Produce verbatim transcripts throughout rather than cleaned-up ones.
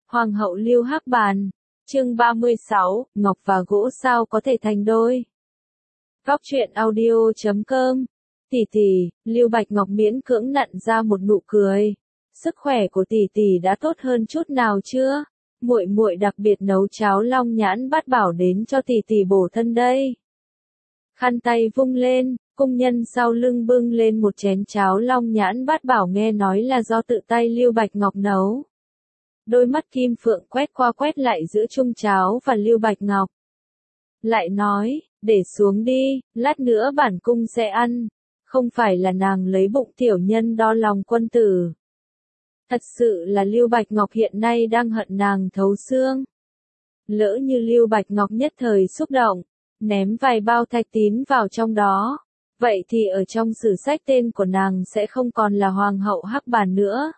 Hoàng hậu Lưu Hắc Bàn, chương ba mươi sáu, ngọc và gỗ sao có thể thành đôi. Góc truyện audio chấm com. Tỷ tỷ, Lưu Bạch Ngọc miễn cưỡng nặn ra một nụ cười. Sức khỏe của tỷ tỷ đã tốt hơn chút nào chưa? Muội muội đặc biệt nấu cháo long nhãn bát bảo đến cho tỷ tỷ bổ thân đây. Khăn tay vung lên, cung nhân sau lưng bưng lên một chén cháo long nhãn bát bảo nghe nói là do tự tay Lưu Bạch Ngọc nấu. Đôi mắt Kim Phượng quét qua quét lại giữa chung cháo và Lưu Bạch Ngọc. Lại nói, để xuống đi, lát nữa bản cung sẽ ăn. Không phải là nàng lấy bụng tiểu nhân đo lòng quân tử. Thật sự là Lưu Bạch Ngọc hiện nay đang hận nàng thấu xương. Lỡ như Lưu Bạch Ngọc nhất thời xúc động, ném vài bao thạch tín vào trong đó. Vậy thì ở trong sử sách tên của nàng sẽ không còn là Hoàng hậu Hắc Bàn nữa,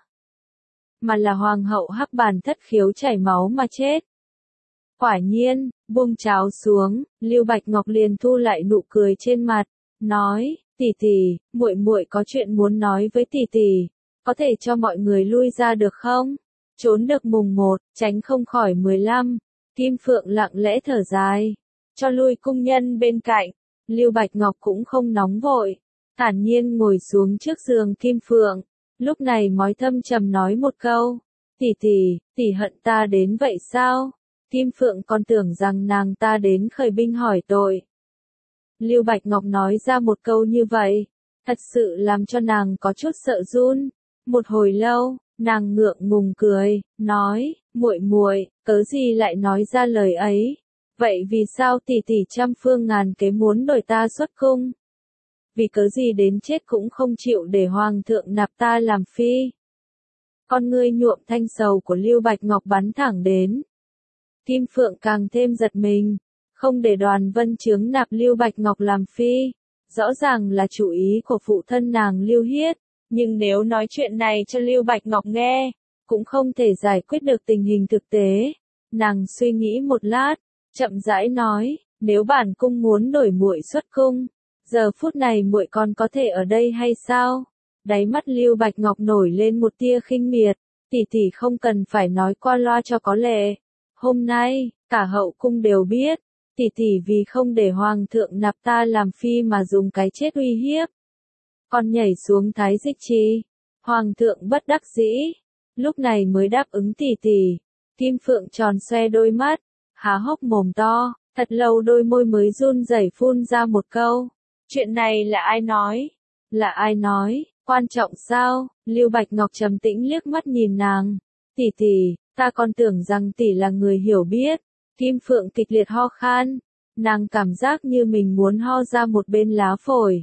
mà là Hoàng hậu Hắc Bàn thất khiếu chảy máu mà chết. Quả nhiên, buông cháo xuống, Lưu Bạch Ngọc liền thu lại nụ cười trên mặt, nói, tỷ tỷ, muội muội có chuyện muốn nói với tỷ tỷ, có thể cho mọi người lui ra được không? Trốn được mùng một, tránh không khỏi mười lăm. Kim Phượng lặng lẽ thở dài, cho lui cung nhân bên cạnh. Lưu Bạch Ngọc cũng không nóng vội, thản nhiên ngồi xuống trước giường Kim Phượng. Lúc này mói thâm trầm nói một câu, tỷ tỷ, tỷ hận ta đến vậy sao? Kim Phượng còn tưởng rằng nàng ta đến khởi binh hỏi tội. Lưu Bạch Ngọc nói ra một câu như vậy, thật sự làm cho nàng có chút sợ run. Một hồi lâu, nàng ngượng ngùng cười, nói, muội muội, cớ gì lại nói ra lời ấy? Vậy vì sao tỷ tỷ trăm phương ngàn kế muốn đổi ta xuất cung? Vì cớ gì đến chết cũng không chịu để hoàng thượng nạp ta làm phi? Con ngươi nhuộm thanh sầu của Lưu Bạch Ngọc bắn thẳng đến. Kim Phượng càng thêm giật mình, không để Đoàn Vân Chướng nạp Lưu Bạch Ngọc làm phi, rõ ràng là chủ ý của phụ thân nàng Lưu Hiết, nhưng nếu nói chuyện này cho Lưu Bạch Ngọc nghe, cũng không thể giải quyết được tình hình thực tế. Nàng suy nghĩ một lát, chậm rãi nói, nếu bản cung muốn đổi muội xuất cung, giờ phút này muội còn có thể ở đây hay sao? Đáy mắt Lưu Bạch Ngọc nổi lên một tia khinh miệt, tỷ tỷ không cần phải nói qua loa cho có lệ. Hôm nay, cả hậu cung đều biết, tỷ tỷ vì không để hoàng thượng nạp ta làm phi mà dùng cái chết uy hiếp. Còn nhảy xuống Thái Dịch Trì, hoàng thượng bất đắc dĩ, lúc này mới đáp ứng tỷ tỷ. Kim Phượng tròn xoe đôi mắt, há hốc mồm to, thật lâu đôi môi mới run rẩy phun ra một câu. Chuyện này là ai nói? Là ai nói? Quan trọng sao? Lưu Bạch Ngọc trầm tĩnh liếc mắt nhìn nàng. Tỷ tỷ, ta còn tưởng rằng tỷ là người hiểu biết. Kim Phượng kịch liệt ho khan, nàng cảm giác như mình muốn ho ra một bên lá phổi.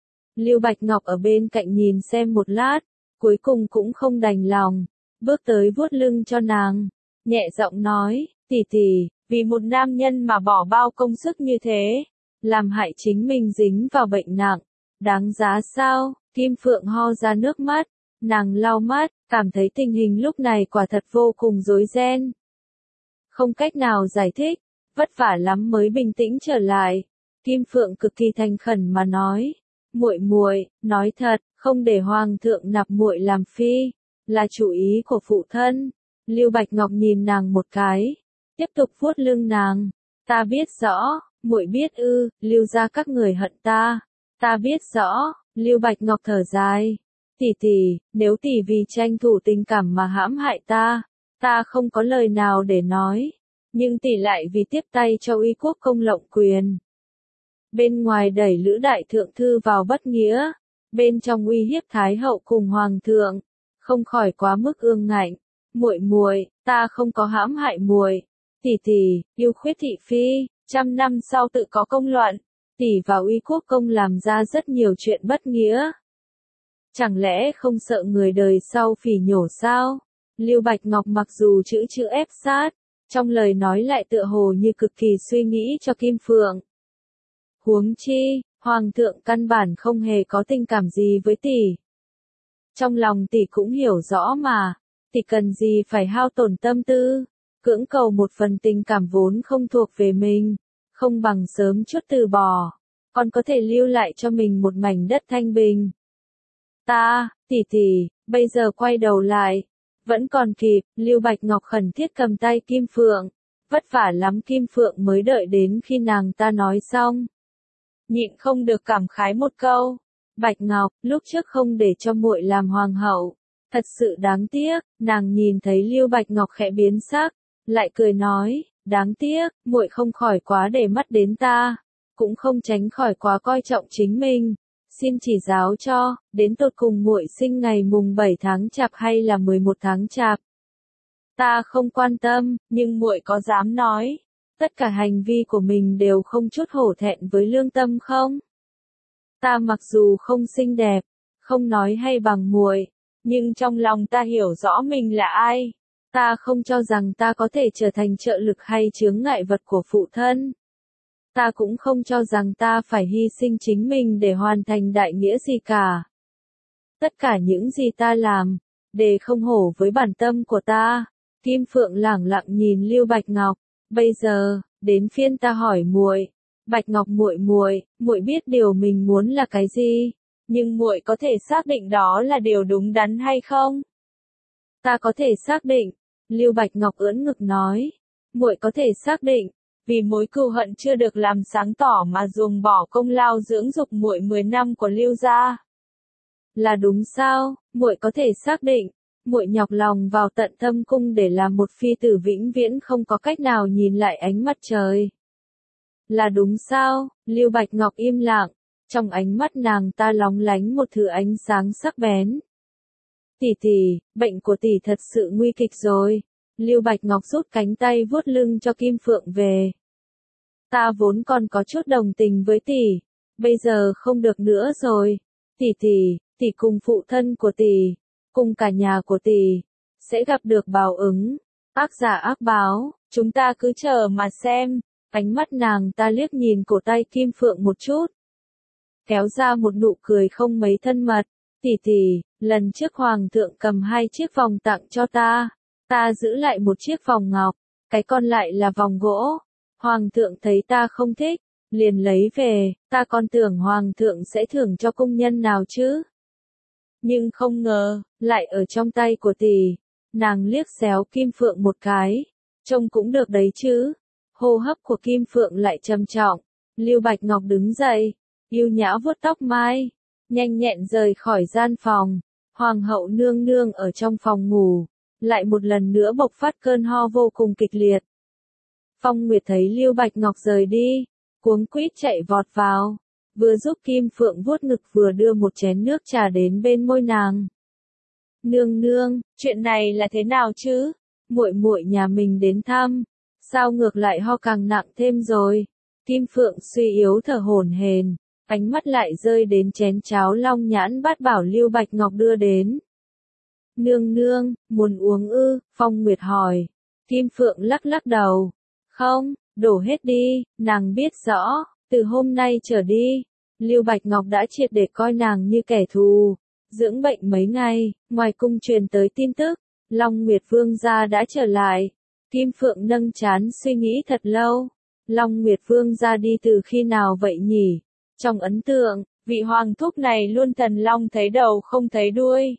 Lưu Bạch Ngọc ở bên cạnh nhìn xem một lát, cuối cùng cũng không đành lòng, bước tới vuốt lưng cho nàng, nhẹ giọng nói, tỷ tỷ, vì một nam nhân mà bỏ bao công sức như thế, làm hại chính mình dính vào bệnh nặng, đáng giá sao? Kim Phượng ho ra nước mắt, nàng lau mắt, cảm thấy tình hình lúc này quả thật vô cùng rối ren. Không cách nào giải thích, vất vả lắm mới bình tĩnh trở lại. Kim Phượng cực kỳ thành khẩn mà nói, muội muội, nói thật, không để hoàng thượng nạp muội làm phi, là chủ ý của phụ thân. Lưu Bạch Ngọc nhìn nàng một cái, tiếp tục vuốt lưng nàng, ta biết rõ, muội biết ư? Lưu gia các người hận ta, ta biết rõ. Lưu Bạch Ngọc thở dài, tỷ tỷ, nếu tỷ vì tranh thủ tình cảm mà hãm hại ta, ta không có lời nào để nói, nhưng tỷ lại vì tiếp tay cho uy quốc công lộng quyền. Bên ngoài đẩy Lữ đại thượng thư vào bất nghĩa, bên trong uy hiếp thái hậu cùng hoàng thượng, không khỏi quá mức ương ngạnh. Muội muội, ta không có hãm hại muội. Tỷ tỷ, yêu khuyết thị phi, trăm năm sau tự có công luận, tỷ và uy quốc công làm ra rất nhiều chuyện bất nghĩa. Chẳng lẽ không sợ người đời sau phỉ nhổ sao? Lưu Bạch Ngọc mặc dù chữ chữ ép sát, trong lời nói lại tựa hồ như cực kỳ suy nghĩ cho Kim Phượng. Huống chi, hoàng thượng căn bản không hề có tình cảm gì với tỷ. Trong lòng tỷ cũng hiểu rõ mà, tỷ cần gì phải hao tổn tâm tư, cưỡng cầu một phần tình cảm vốn không thuộc về mình, không bằng sớm chút từ bỏ, còn có thể lưu lại cho mình một mảnh đất thanh bình. Ta, tỷ tỷ, bây giờ quay đầu lại, Vẫn còn kịp, Lưu Bạch Ngọc khẩn thiết cầm tay Kim Phượng. Vất vả lắm Kim Phượng mới đợi đến khi nàng ta nói xong. Nhịn không được cảm khái một câu. Bạch Ngọc, lúc trước không để cho muội làm hoàng hậu. Thật sự đáng tiếc, nàng nhìn thấy Lưu Bạch Ngọc khẽ biến sắc, lại cười nói, đáng tiếc, muội không khỏi quá để mắt đến ta, cũng không tránh khỏi quá coi trọng chính mình. Xin chỉ giáo cho, đến tột cùng muội sinh ngày mùng bảy tháng Chạp hay là mười một tháng Chạp? Ta không quan tâm, nhưng muội có dám nói, tất cả hành vi của mình đều không chút hổ thẹn với lương tâm không? Ta mặc dù không xinh đẹp, không nói hay bằng muội, nhưng trong lòng ta hiểu rõ mình là ai. Ta không cho rằng ta có thể trở thành trợ lực hay chướng ngại vật của phụ thân. Ta cũng không cho rằng ta phải hy sinh chính mình để hoàn thành đại nghĩa gì cả. Tất cả những gì ta làm, đều không hổ với bản tâm của ta. Kim Phượng lẳng lặng nhìn Lưu Bạch Ngọc, bây giờ, đến phiên ta hỏi muội, Bạch Ngọc muội muội, muội biết điều mình muốn là cái gì, nhưng muội có thể xác định đó là điều đúng đắn hay không? Ta có thể xác định, Lưu Bạch Ngọc ưỡn ngực nói, muội có thể xác định, vì mối cừu hận chưa được làm sáng tỏ mà dùng bỏ công lao dưỡng dục muội mười năm của Lưu gia. Là đúng sao? Muội có thể xác định, muội nhọc lòng vào tận thâm cung để làm một phi tử vĩnh viễn không có cách nào nhìn lại ánh mặt trời. Là đúng sao? Lưu Bạch Ngọc im lặng, trong ánh mắt nàng ta lóng lánh một thứ ánh sáng sắc bén. Tỷ tỷ, bệnh của tỷ thật sự nguy kịch rồi. Lưu Bạch Ngọc rút cánh tay vuốt lưng cho Kim Phượng về. Ta vốn còn có chút đồng tình với tỷ, bây giờ không được nữa rồi. Tỷ tỷ, tỷ cùng phụ thân của tỷ, cùng cả nhà của tỷ, sẽ gặp được báo ứng. Ác giả ác báo, chúng ta cứ chờ mà xem. Ánh mắt nàng ta liếc nhìn cổ tay Kim Phượng một chút, kéo ra một nụ cười không mấy thân mật. Tỷ tỷ, lần trước hoàng thượng cầm hai chiếc vòng tặng cho ta, ta giữ lại một chiếc vòng ngọc, cái còn lại là vòng gỗ. Hoàng thượng thấy ta không thích, liền lấy về, ta còn tưởng hoàng thượng sẽ thưởng cho công nhân nào chứ. Nhưng không ngờ, lại ở trong tay của tỷ. Nàng liếc xéo Kim Phượng một cái, trông cũng được đấy chứ. Hô hấp của Kim Phượng lại trầm trọng. Lưu Bạch Ngọc đứng dậy, yêu nhã vuốt tóc mai, nhanh nhẹn rời khỏi gian phòng. Hoàng hậu nương nương ở trong phòng ngủ, lại một lần nữa bộc phát cơn ho vô cùng kịch liệt. Phong Nguyệt thấy Lưu Bạch Ngọc rời đi, cuống quýt chạy vọt vào, vừa giúp Kim Phượng vuốt ngực vừa đưa một chén nước trà đến bên môi nàng. Nương nương, chuyện này là thế nào chứ? Muội muội nhà mình đến thăm, sao ngược lại ho càng nặng thêm rồi? Kim Phượng suy yếu thở hổn hển, ánh mắt lại rơi đến chén cháo long nhãn bát bảo Lưu Bạch Ngọc đưa đến. Nương nương, muốn uống ư? Phong Nguyệt hỏi. Kim Phượng lắc lắc đầu. Không, đổ hết đi, nàng biết rõ, từ hôm nay trở đi, Lưu Bạch Ngọc đã triệt để coi nàng như kẻ thù. Dưỡng bệnh mấy ngày, ngoài cung truyền tới tin tức, Long Nguyệt Vương gia đã trở lại. Kim Phượng nâng trán suy nghĩ thật lâu. Long Nguyệt Vương gia đi từ khi nào vậy nhỉ? Trong ấn tượng, vị hoàng thúc này luôn thần long thấy đầu không thấy đuôi.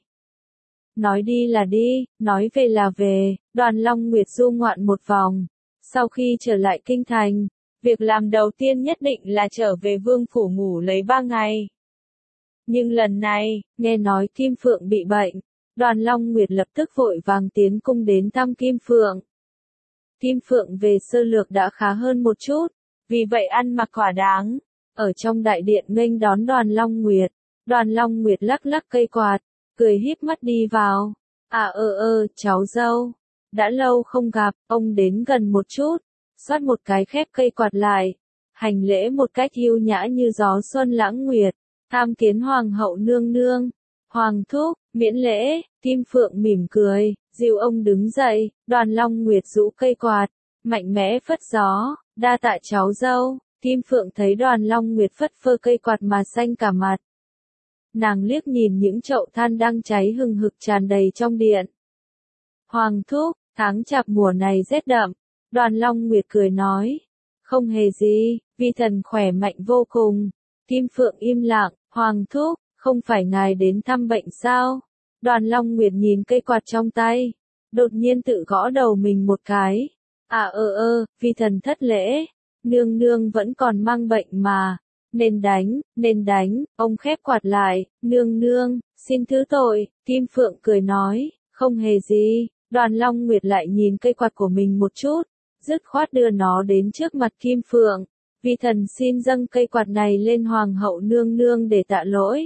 Nói đi là đi, nói về là về, Đoàn Long Nguyệt du ngoạn một vòng. Sau khi trở lại kinh thành, việc làm đầu tiên nhất định là trở về vương phủ ngủ lấy ba ngày. Nhưng lần này, nghe nói Kim Phượng bị bệnh, Đoàn Long Nguyệt lập tức vội vàng tiến cung đến thăm Kim Phượng. Kim Phượng về sơ lược đã khá hơn một chút, vì vậy ăn mặc thỏa đáng, ở trong đại điện nghênh đón Đoàn Long Nguyệt. Đoàn Long Nguyệt lắc lắc cây quạt, cười híp mắt đi vào. À ơ ơ, cháu dâu, đã lâu không gặp, ông đến gần một chút, xoát một cái khép cây quạt lại, hành lễ một cách yêu nhã như gió xuân lãng nguyệt, tham kiến hoàng hậu nương nương. Hoàng thúc, miễn lễ. Kim Phượng mỉm cười, dìu ông đứng dậy. Đoàn Long Nguyệt rũ cây quạt, mạnh mẽ phất gió, đa tạ cháu dâu. Kim Phượng thấy Đoàn Long Nguyệt phất phơ cây quạt mà xanh cả mặt. Nàng liếc nhìn những chậu than đang cháy hừng hực tràn đầy trong điện. Hoàng thúc, tháng Chạp mùa này rét đậm. Đoàn Long Nguyệt cười nói. Không hề gì, vi thần khỏe mạnh vô cùng. Kim Phượng im lặng. Hoàng thúc, không phải ngài đến thăm bệnh sao? Đoàn Long Nguyệt nhìn cây quạt trong tay, đột nhiên tự gõ đầu mình một cái. À ơ ơ, vi thần thất lễ, nương nương vẫn còn mang bệnh mà, nên đánh, nên đánh, ông khép quạt lại, nương nương, xin thứ tội, Kim Phượng cười nói, không hề gì, Đoàn Long Nguyệt lại nhìn cây quạt của mình một chút, dứt khoát đưa nó đến trước mặt Kim Phượng, vi thần xin dâng cây quạt này lên Hoàng hậu nương nương để tạ lỗi.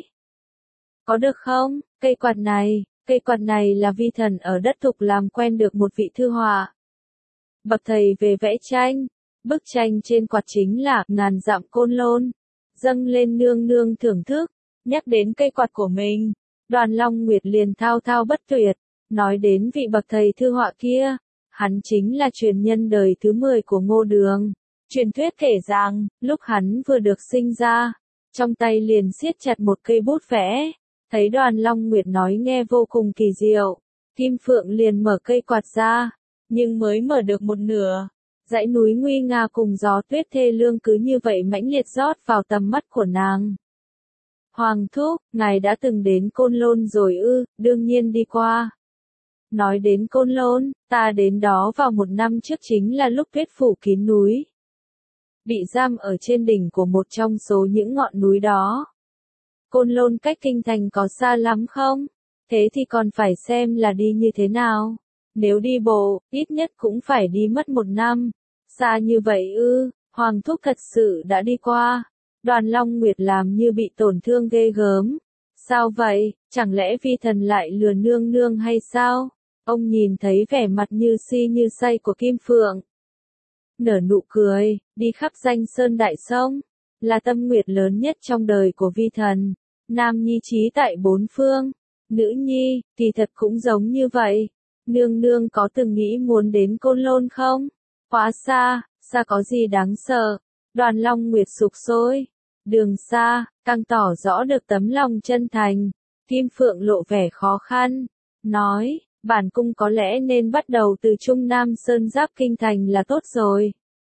Có được không, cây quạt này, cây quạt này là vi thần ở đất Thục làm quen được một vị thư họa. Bậc thầy về vẽ tranh, bức tranh trên quạt chính là ngàn dặm côn lôn, dâng lên nương nương thưởng thức, nhắc đến cây quạt của mình, Đoàn Long Nguyệt liền thao thao bất tuyệt, nói đến vị bậc thầy thư họa kia, hắn chính là truyền nhân đời thứ mười của Ngô Đường. Truyền thuyết kể rằng, lúc hắn vừa được sinh ra, trong tay liền siết chặt một cây bút vẽ, thấy Đoàn Long Nguyệt nói nghe vô cùng kỳ diệu, Kim Phượng liền mở cây quạt ra, nhưng mới mở được một nửa, dãy núi nguy nga cùng gió tuyết thê lương cứ như vậy mãnh liệt rót vào tầm mắt của nàng. Hoàng thúc, ngài đã từng đến Côn Lôn rồi ư, đương nhiên đi qua. Nói đến Côn Lôn, ta đến đó vào một năm trước chính là lúc tuyết phủ kín núi. Bị giam ở trên đỉnh của một trong số những ngọn núi đó. Côn Lôn cách kinh thành có xa lắm không? Thế thì còn phải xem là đi như thế nào. Nếu đi bộ, ít nhất cũng phải đi mất một năm. Xa như vậy ư, Hoàng thúc thật sự đã đi qua. Đoàn Long Nguyệt làm như bị tổn thương ghê gớm. Sao vậy, chẳng lẽ vi thần lại lừa nương nương hay sao? Ông nhìn thấy vẻ mặt như si như say của Kim Phượng. Nở nụ cười, đi khắp danh sơn đại sông, là tâm nguyện lớn nhất trong đời của vi thần. Nam nhi trí tại bốn phương, nữ nhi, kỳ thật cũng giống như vậy. Nương nương có từng nghĩ muốn đến Côn Lôn không? Quá xa, xa có gì đáng sợ? Đoàn Long Nguyệt sục sôi. Đường xa, càng tỏ rõ được tấm lòng chân thành. Kim Phượng lộ vẻ khó khăn, nói, bản cung có lẽ nên bắt đầu từ Trung Nam Sơn giáp kinh thành là tốt rồi.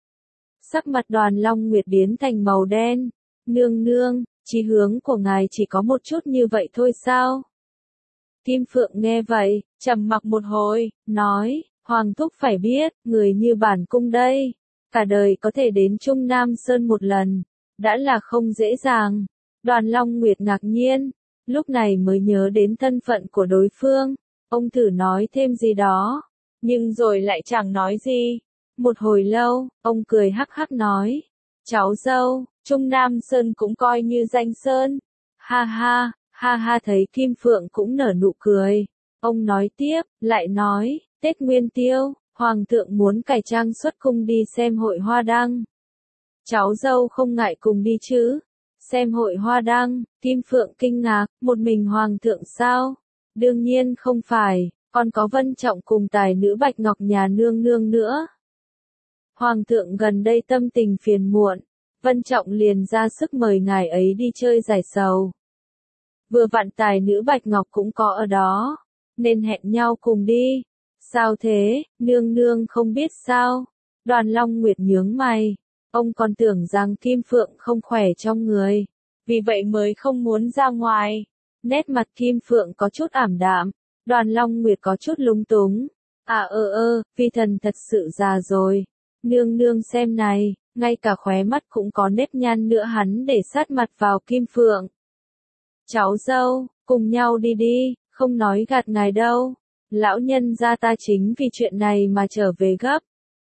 Sắc mặt Đoàn Long Nguyệt biến thành màu đen. Nương nương, chí hướng của ngài chỉ có một chút như vậy thôi sao? Kim Phượng nghe vậy, trầm mặc một hồi, nói, Hoàng thúc phải biết, người như bản cung đây, cả đời có thể đến Trung Nam Sơn một lần, đã là không dễ dàng. Đoàn Long Nguyệt ngạc nhiên, lúc này mới nhớ đến thân phận của đối phương, ông thử nói thêm gì đó, nhưng rồi lại chẳng nói gì. Một hồi lâu, ông cười hắc hắc nói, cháu dâu, Trung Nam Sơn cũng coi như danh sơn. Ha ha, ha ha thấy Kim Phượng cũng nở nụ cười. Ông nói tiếp, lại nói, Tết Nguyên Tiêu, Hoàng thượng muốn cải trang xuất cung đi xem hội hoa đăng. Cháu dâu không ngại cùng đi chứ? Xem hội hoa đăng, Kim Phượng kinh ngạc, một mình Hoàng thượng sao? Đương nhiên không phải, còn có Vân Trọng cùng tài nữ Bạch Ngọc nhà nương nương nữa. Hoàng thượng gần đây tâm tình phiền muộn, Vân Trọng liền ra sức mời ngài ấy đi chơi giải sầu. Vừa vặn tài nữ Bạch Ngọc cũng có ở đó, nên hẹn nhau cùng đi. Sao thế, nương nương không biết sao? Đoàn Long Nguyệt nhướng mày, ông còn tưởng rằng Kim Phượng không khỏe trong người, vì vậy mới không muốn ra ngoài. Nét mặt Kim Phượng có chút ảm đạm, Đoàn Long Nguyệt có chút lúng túng. À ơ ơ, vi thần thật sự già rồi. Nương nương xem này, ngay cả khóe mắt cũng có nếp nhăn nữa. Hắn để sát mặt vào Kim Phượng. Cháu dâu, cùng nhau đi đi, không nói gạt ngài đâu. Lão nhân gia ta chính vì chuyện này mà trở về gấp.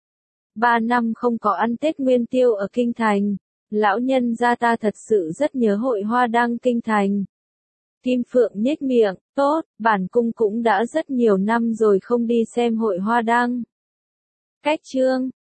Ba năm không có ăn Tết Nguyên Tiêu ở Kinh Thành. Lão nhân gia ta thật sự rất nhớ hội hoa đăng Kinh Thành. Kim Phượng nhếch miệng, tốt, bản cung cũng đã rất nhiều năm rồi không đi xem hội hoa đăng. Cách chương